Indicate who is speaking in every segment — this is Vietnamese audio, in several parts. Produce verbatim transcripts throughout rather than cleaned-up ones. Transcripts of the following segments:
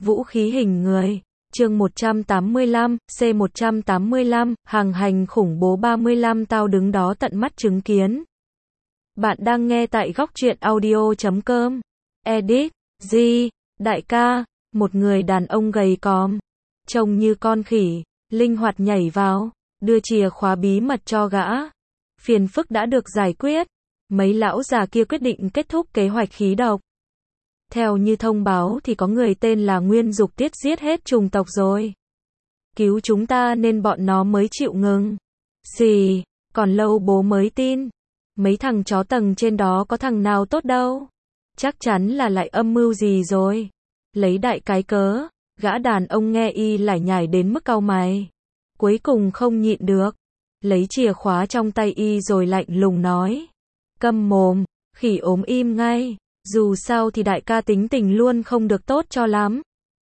Speaker 1: Vũ khí hình người. Chương một trăm tám mươi lăm, C một trăm tám mươi lăm, hàng hành khủng bố ba mươi lăm tao đứng đó tận mắt chứng kiến. Bạn đang nghe tại góc truyện audio chấm com. Edit, G, đại ca, một người đàn ông gầy còm, trông như con khỉ, linh hoạt nhảy vào, đưa chìa khóa bí mật cho gã. Phiền phức đã được giải quyết, mấy lão già kia quyết định kết thúc kế hoạch khí độc. Theo như thông báo thì có người tên là Nguyên Dục Tiết giết hết chủng tộc rồi. Cứu chúng ta nên bọn nó mới chịu ngừng. Xì, còn lâu bố mới tin. Mấy thằng chó tầng trên đó có thằng nào tốt đâu. Chắc chắn là lại âm mưu gì rồi. Lấy đại cái cớ, gã đàn ông nghe y lải nhải đến mức cau mày. Cuối cùng không nhịn được. Lấy chìa khóa trong tay y rồi lạnh lùng nói. Câm mồm, khỉ ốm im ngay. Dù sao thì đại ca tính tình luôn không được tốt cho lắm.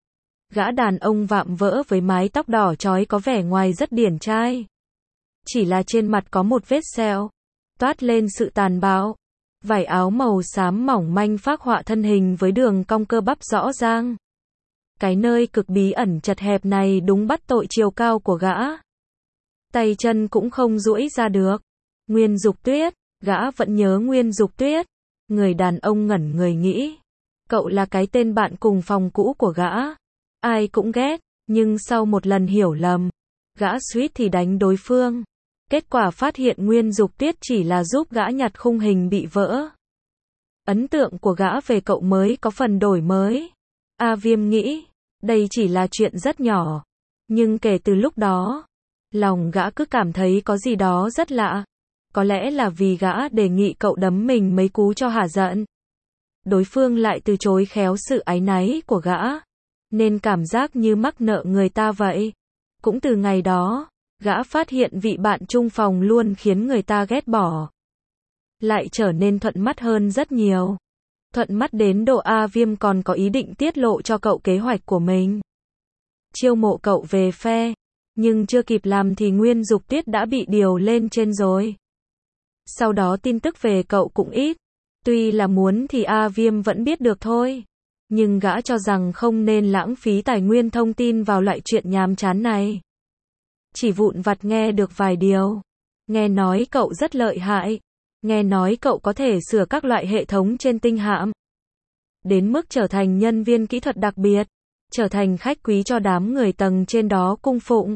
Speaker 1: Gã đàn ông vạm vỡ với mái tóc đỏ chói có vẻ ngoài rất điển trai. Chỉ là trên mặt có một vết sẹo, toát lên sự tàn bạo. Vải áo màu xám mỏng manh phác họa thân hình với đường cong cơ bắp rõ ràng. Cái nơi cực bí ẩn chật hẹp này đúng bắt tội chiều cao của gã. Tay chân cũng không duỗi ra được. Nguyên Dục Tuyết, gã vẫn nhớ Nguyên Dục Tuyết. Người đàn ông ngẩn người nghĩ. Cậu là cái tên bạn cùng phòng cũ của gã. Ai cũng ghét, nhưng sau một lần hiểu lầm, gã suýt thì đánh đối phương. Kết quả phát hiện Nguyên Dục Tiết chỉ là giúp gã nhặt khung hình bị vỡ. Ấn tượng của gã về cậu mới có phần đổi mới. A Viêm nghĩ, đây chỉ là chuyện rất nhỏ. Nhưng kể từ lúc đó, lòng gã cứ cảm thấy có gì đó rất lạ. Có lẽ là vì gã đề nghị cậu đấm mình mấy cú cho hả giận. Đối phương lại từ chối khéo sự áy náy của gã. Nên cảm giác như mắc nợ người ta vậy. Cũng từ ngày đó, gã phát hiện vị bạn chung phòng luôn khiến người ta ghét bỏ. Lại trở nên thuận mắt hơn rất nhiều. Thuận mắt đến độ A Viêm còn có ý định tiết lộ cho cậu kế hoạch của mình. Chiêu mộ cậu về phe. Nhưng chưa kịp làm thì Nguyên Dục Tiết đã bị điều lên trên rồi. Sau đó tin tức về cậu cũng ít. Tuy là muốn thì A Viêm vẫn biết được thôi. Nhưng gã cho rằng không nên lãng phí tài nguyên thông tin vào loại chuyện nhàm chán này. Chỉ vụn vặt nghe được vài điều. Nghe nói cậu rất lợi hại. Nghe nói cậu có thể sửa các loại hệ thống trên tinh hạm. Đến mức trở thành nhân viên kỹ thuật đặc biệt. Trở thành khách quý cho đám người tầng trên đó cung phụng.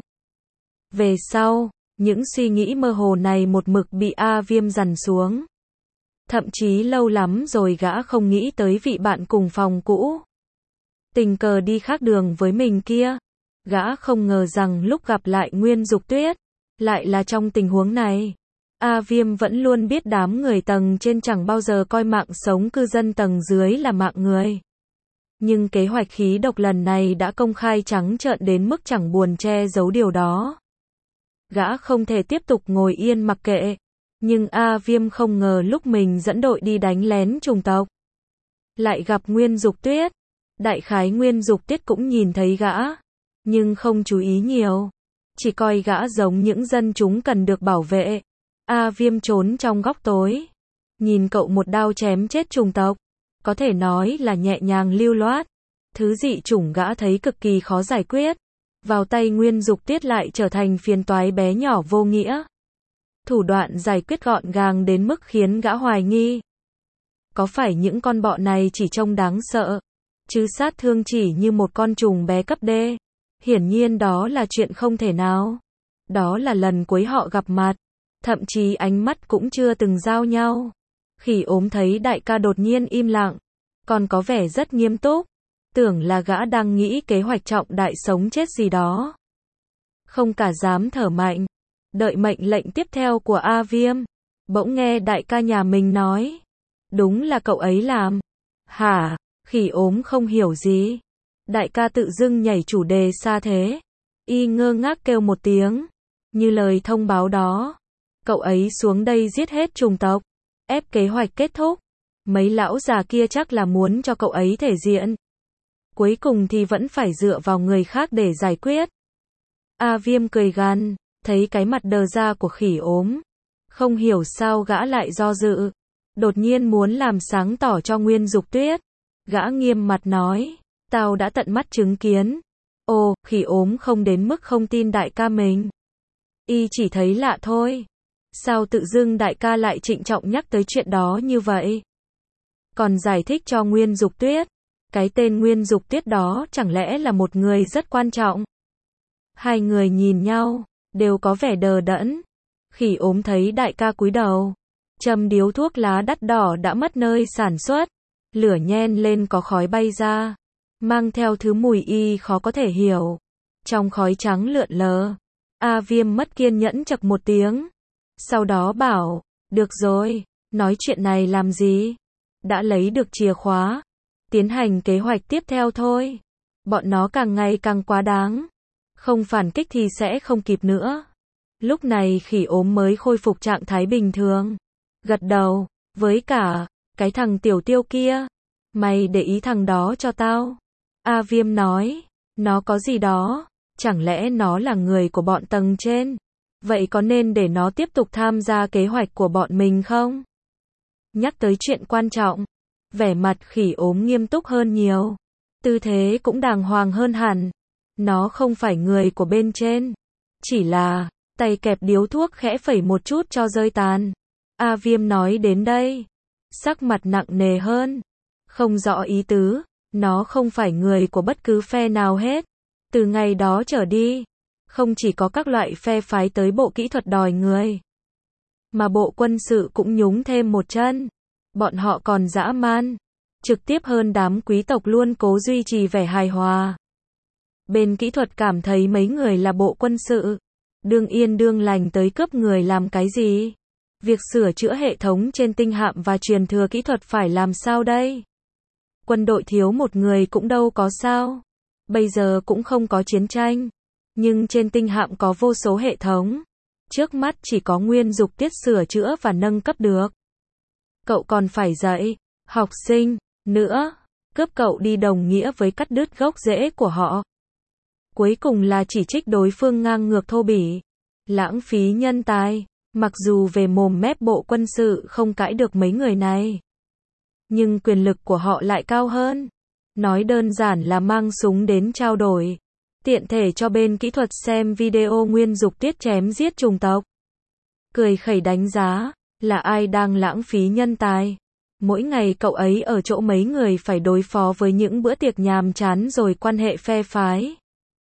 Speaker 1: Về sau, những suy nghĩ mơ hồ này một mực bị A Viêm dằn xuống. Thậm chí lâu lắm rồi gã không nghĩ tới vị bạn cùng phòng cũ. Tình cờ đi khác đường với mình kia. Gã không ngờ rằng lúc gặp lại Nguyên Dục Tuyết, lại là trong tình huống này. A Viêm vẫn luôn biết đám người tầng trên chẳng bao giờ coi mạng sống cư dân tầng dưới là mạng người. Nhưng kế hoạch khí độc lần này đã công khai trắng trợn đến mức chẳng buồn che giấu điều đó. Gã không thể tiếp tục ngồi yên mặc kệ. Nhưng A Viêm không ngờ lúc mình dẫn đội đi đánh lén chủng tộc, lại gặp Nguyên Dục Tuyết. Đại khái Nguyên Dục Tuyết cũng nhìn thấy gã, nhưng không chú ý nhiều. Chỉ coi gã giống những dân chúng cần được bảo vệ. A Viêm trốn trong góc tối. Nhìn cậu một đao chém chết chủng tộc. Có thể nói là nhẹ nhàng lưu loát. Thứ dị chủng gã thấy cực kỳ khó giải quyết. Vào tay Nguyên Dục Tiết lại trở thành phiền toái bé nhỏ vô nghĩa. Thủ đoạn giải quyết gọn gàng đến mức khiến gã hoài nghi. Có phải những con bọ này chỉ trông đáng sợ, chứ sát thương chỉ như một con trùng bé cấp D? Hiển nhiên đó là chuyện không thể nào. Đó là lần cuối họ gặp mặt. Thậm chí ánh mắt cũng chưa từng giao nhau. Khỉ ốm thấy đại ca đột nhiên im lặng. Còn có vẻ rất nghiêm túc. Tưởng là gã đang nghĩ kế hoạch trọng đại sống chết gì đó. Không cả dám thở mạnh. Đợi mệnh lệnh tiếp theo của A Viêm. Bỗng nghe đại ca nhà mình nói. Đúng là cậu ấy làm. Hả? Khỉ ốm không hiểu gì. Đại ca tự dưng nhảy chủ đề xa thế. Y ngơ ngác kêu một tiếng. Như lời thông báo đó. Cậu ấy xuống đây giết hết chủng tộc. Ép kế hoạch kết thúc. Mấy lão già kia chắc là muốn cho cậu ấy thể diện. Cuối cùng thì vẫn phải dựa vào người khác để giải quyết. A Viêm cười gằn. Thấy cái mặt đờ ra của khỉ ốm. Không hiểu sao gã lại do dự. Đột nhiên muốn làm sáng tỏ cho Nguyên Dục Tuyết. Gã nghiêm mặt nói. Tao đã tận mắt chứng kiến. Ồ, khỉ ốm không đến mức không tin đại ca mình. Y chỉ thấy lạ thôi. Sao tự dưng đại ca lại trịnh trọng nhắc tới chuyện đó như vậy? Còn giải thích cho Nguyên Dục Tuyết. Cái tên Nguyên Dục Tuyết đó chẳng lẽ là một người rất quan trọng? Hai người nhìn nhau, đều có vẻ đờ đẫn. Khỉ ốm thấy đại ca cúi đầu, châm điếu thuốc lá đắt đỏ đã mất nơi sản xuất. Lửa nhen lên có khói bay ra, mang theo thứ mùi y khó có thể hiểu. Trong khói trắng lượn lờ, A Viêm mất kiên nhẫn chậc một tiếng. Sau đó bảo, được rồi, nói chuyện này làm gì? Đã lấy được chìa khóa, tiến hành kế hoạch tiếp theo thôi. Bọn nó càng ngày càng quá đáng. Không phản kích thì sẽ không kịp nữa. Lúc này khỉ ốm mới khôi phục trạng thái bình thường. Gật đầu, với cả, cái thằng tiểu tiêu kia. Mày để ý thằng đó cho tao. A Viêm nói, nó có gì đó, chẳng lẽ nó là người của bọn tầng trên? Vậy có nên để nó tiếp tục tham gia kế hoạch của bọn mình không? Nhắc tới chuyện quan trọng, vẻ mặt khỉ ốm nghiêm túc hơn nhiều. Tư thế cũng đàng hoàng hơn hẳn. Nó không phải người của bên trên. Chỉ là, tay kẹp điếu thuốc khẽ phẩy một chút cho rơi tàn. A Viêm nói đến đây, sắc mặt nặng nề hơn. Không rõ ý tứ, nó không phải người của bất cứ phe nào hết. Từ ngày đó trở đi, không chỉ có các loại phe phái tới bộ kỹ thuật đòi người, mà bộ quân sự cũng nhúng thêm một chân. Bọn họ còn dã man, trực tiếp hơn đám quý tộc luôn cố duy trì vẻ hài hòa. Bên kỹ thuật cảm thấy mấy người là bộ quân sự, đương yên đương lành tới cướp người làm cái gì? Việc sửa chữa hệ thống trên tinh hạm và truyền thừa kỹ thuật phải làm sao đây? Quân đội thiếu một người cũng đâu có sao. Bây giờ cũng không có chiến tranh, nhưng trên tinh hạm có vô số hệ thống. Trước mắt chỉ có Nguyên Dục Tiết sửa chữa và nâng cấp được. Cậu còn phải dạy học sinh nữa, cướp cậu đi đồng nghĩa với cắt đứt gốc rễ của họ. Cuối cùng là chỉ trích đối phương ngang ngược thô bỉ, lãng phí nhân tài. Mặc dù về mồm mép bộ quân sự không cãi được mấy người này, nhưng quyền lực của họ lại cao hơn. Nói đơn giản là mang súng đến trao đổi, tiện thể cho bên kỹ thuật xem video Nguyên Dục Tiết chém giết chủng tộc. Cười khẩy đánh giá, là ai đang lãng phí nhân tài. Mỗi ngày cậu ấy ở chỗ mấy người phải đối phó với những bữa tiệc nhàm chán rồi quan hệ phe phái.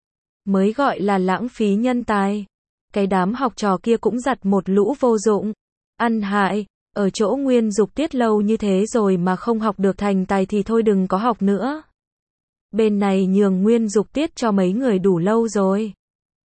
Speaker 1: Mới gọi là lãng phí nhân tài. Cái đám học trò kia cũng giặt một lũ vô dụng. Ăn hại, ở chỗ Nguyên Dục Tiết lâu như thế rồi mà không học được thành tài thì thôi đừng có học nữa. Bên này nhường Nguyên Dục Tiết cho mấy người đủ lâu rồi.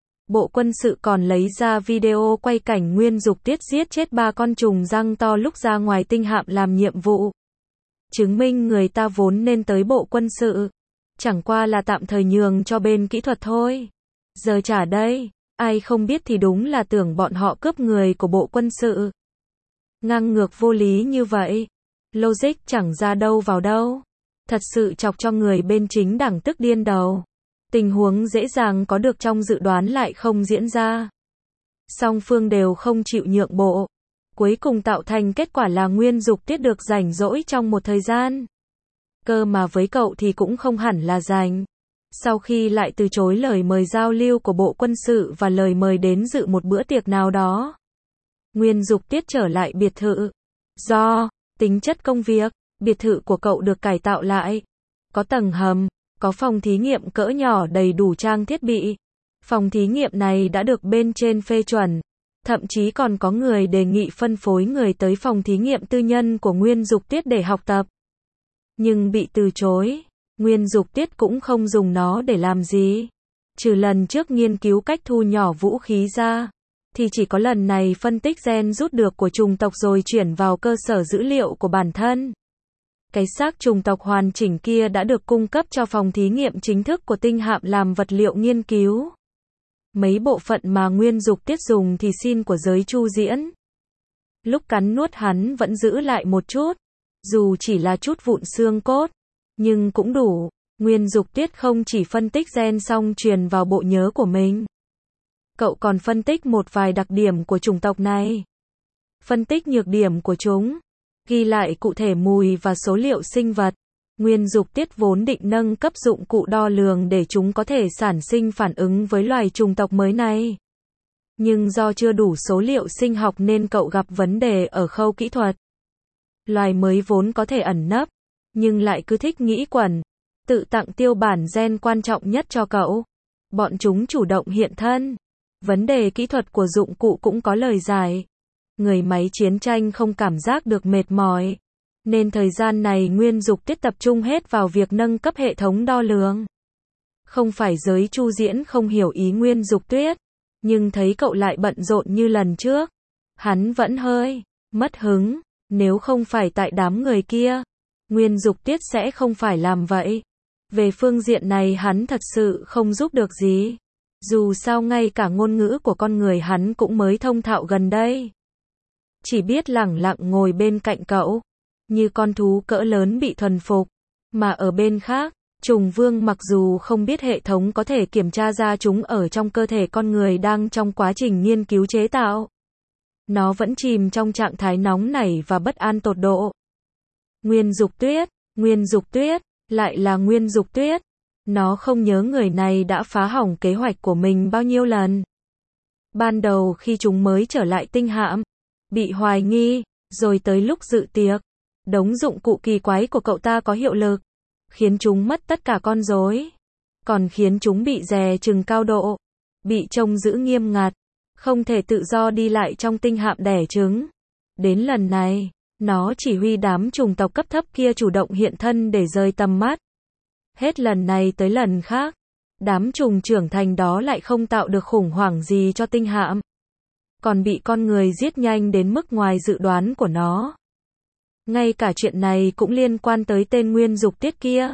Speaker 1: Bộ quân sự còn lấy ra video quay cảnh Nguyên Dục Tiết giết chết ba con trùng răng to lúc ra ngoài tinh hạm làm nhiệm vụ. Chứng minh người ta vốn nên tới bộ quân sự. Chẳng qua là tạm thời nhường cho bên kỹ thuật thôi. Giờ trả đây, ai không biết thì đúng là tưởng bọn họ cướp người của bộ quân sự. Ngang ngược vô lý như vậy. Logic chẳng ra đâu vào đâu. Thật sự chọc cho người bên chính đảng tức điên đầu. Tình huống dễ dàng có được trong dự đoán lại không diễn ra. Song phương đều không chịu nhượng bộ. Cuối cùng tạo thành kết quả là Nguyên Dục Tiết được rảnh rỗi trong một thời gian. Cơ mà với cậu thì cũng không hẳn là rảnh. Sau khi lại từ chối lời mời giao lưu của bộ quân sự và lời mời đến dự một bữa tiệc nào đó, Nguyên Dục Tiết trở lại biệt thự. Do tính chất công việc, biệt thự của cậu được cải tạo lại. Có tầng hầm, có phòng thí nghiệm cỡ nhỏ đầy đủ trang thiết bị. Phòng thí nghiệm này đã được bên trên phê chuẩn. Thậm chí còn có người đề nghị phân phối người tới phòng thí nghiệm tư nhân của Nguyên Dục Tiết để học tập. Nhưng bị từ chối. Nguyên Dục Tiết cũng không dùng nó để làm gì. Trừ lần trước nghiên cứu cách thu nhỏ vũ khí ra, thì chỉ có lần này phân tích gen rút được của chủng tộc rồi chuyển vào cơ sở dữ liệu của bản thân. Cái xác chủng tộc hoàn chỉnh kia đã được cung cấp cho phòng thí nghiệm chính thức của tinh hạm làm vật liệu nghiên cứu. Mấy bộ phận mà Nguyên Dục Tiết dùng thì xin của giới Chu Diễn. Lúc cắn nuốt hắn vẫn giữ lại một chút, dù chỉ là chút vụn xương cốt, nhưng cũng đủ. Nguyên Dục Tiết không chỉ phân tích gen xong truyền vào bộ nhớ của mình. Cậu còn phân tích một vài đặc điểm của chủng tộc này. Phân tích nhược điểm của chúng, ghi lại cụ thể mùi và số liệu sinh vật. Nguyên Dục Tiết vốn định nâng cấp dụng cụ đo lường để chúng có thể sản sinh phản ứng với loài chủng tộc mới này. Nhưng do chưa đủ số liệu sinh học nên cậu gặp vấn đề ở khâu kỹ thuật. Loài mới vốn có thể ẩn nấp, nhưng lại cứ thích nghĩ quẩn, tự tặng tiêu bản gen quan trọng nhất cho cậu. Bọn chúng chủ động hiện thân. Vấn đề kỹ thuật của dụng cụ cũng có lời giải. Người máy chiến tranh không cảm giác được mệt mỏi. Nên thời gian này Nguyên Dục Tiết tập trung hết vào việc nâng cấp hệ thống đo lường. Không phải giới Chu Diễn không hiểu ý Nguyên Dục Tuyết, nhưng thấy cậu lại bận rộn như lần trước. Hắn vẫn hơi mất hứng, nếu không phải tại đám người kia, Nguyên Dục Tiết sẽ không phải làm vậy. Về phương diện này hắn thật sự không giúp được gì. Dù sao ngay cả ngôn ngữ của con người hắn cũng mới thông thạo gần đây. Chỉ biết lẳng lặng ngồi bên cạnh cậu, như con thú cỡ lớn bị thuần phục. Mà ở bên khác, Trùng Vương mặc dù không biết hệ thống có thể kiểm tra ra chúng ở trong cơ thể con người đang trong quá trình nghiên cứu chế tạo. Nó vẫn chìm trong trạng thái nóng nảy và bất an tột độ. Nguyên Dục Tuyết, Nguyên Dục Tuyết, lại là Nguyên Dục Tuyết. Nó không nhớ người này đã phá hỏng kế hoạch của mình bao nhiêu lần. Ban đầu khi chúng mới trở lại tinh hạm, bị hoài nghi, rồi tới lúc dự tiệc, đống dụng cụ kỳ quái của cậu ta có hiệu lực, khiến chúng mất tất cả con rối, còn khiến chúng bị dè chừng cao độ, bị trông giữ nghiêm ngặt, không thể tự do đi lại trong tinh hạm đẻ trứng. Đến lần này, nó chỉ huy đám chủng tộc cấp thấp kia chủ động hiện thân để rời tầm mắt. Hết lần này tới lần khác, đám trùng trưởng thành đó lại không tạo được khủng hoảng gì cho tinh hạm, còn bị con người giết nhanh đến mức ngoài dự đoán của nó. Ngay cả chuyện này cũng liên quan tới tên Nguyên Dục Tiết kia.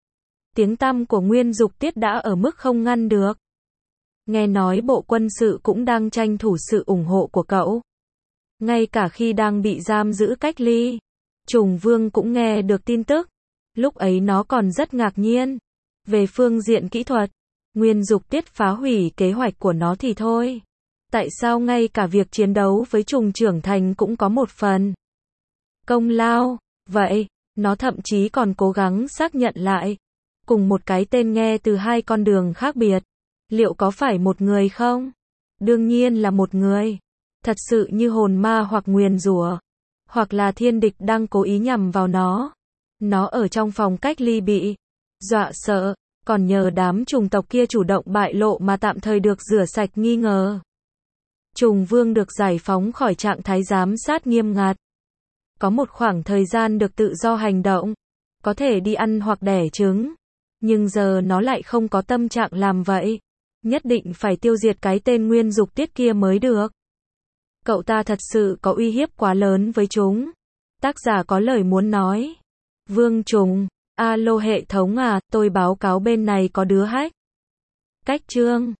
Speaker 1: Tiếng tăm của Nguyên Dục Tiết đã ở mức không ngăn được. Nghe nói bộ quân sự cũng đang tranh thủ sự ủng hộ của cậu. Ngay cả khi đang bị giam giữ cách ly, Trùng Vương cũng nghe được tin tức. Lúc ấy nó còn rất ngạc nhiên. Về phương diện kỹ thuật, Nguyên Dục Tiết phá hủy kế hoạch của nó thì thôi. Tại sao ngay cả việc chiến đấu với trùng trưởng thành cũng có một phần công lao? Vậy, nó thậm chí còn cố gắng xác nhận lại. Cùng một cái tên nghe từ hai con đường khác biệt. Liệu có phải một người không? Đương nhiên là một người. Thật sự như hồn ma hoặc nguyền rủa, hoặc là thiên địch đang cố ý nhằm vào nó. Nó ở trong phòng cách ly bị dọa sợ, còn nhờ đám trùng tộc kia chủ động bại lộ mà tạm thời được rửa sạch nghi ngờ. Trùng Vương được giải phóng khỏi trạng thái giám sát nghiêm ngặt. Có một khoảng thời gian được tự do hành động, có thể đi ăn hoặc đẻ trứng. Nhưng giờ nó lại không có tâm trạng làm vậy. Nhất định phải tiêu diệt cái tên Nguyên Dục Tiết kia mới được. Cậu ta thật sự có uy hiếp quá lớn với chúng. Tác giả có lời muốn nói. Vương Trùng, alo hệ thống à, tôi báo cáo bên này có đứa hack. Cách chương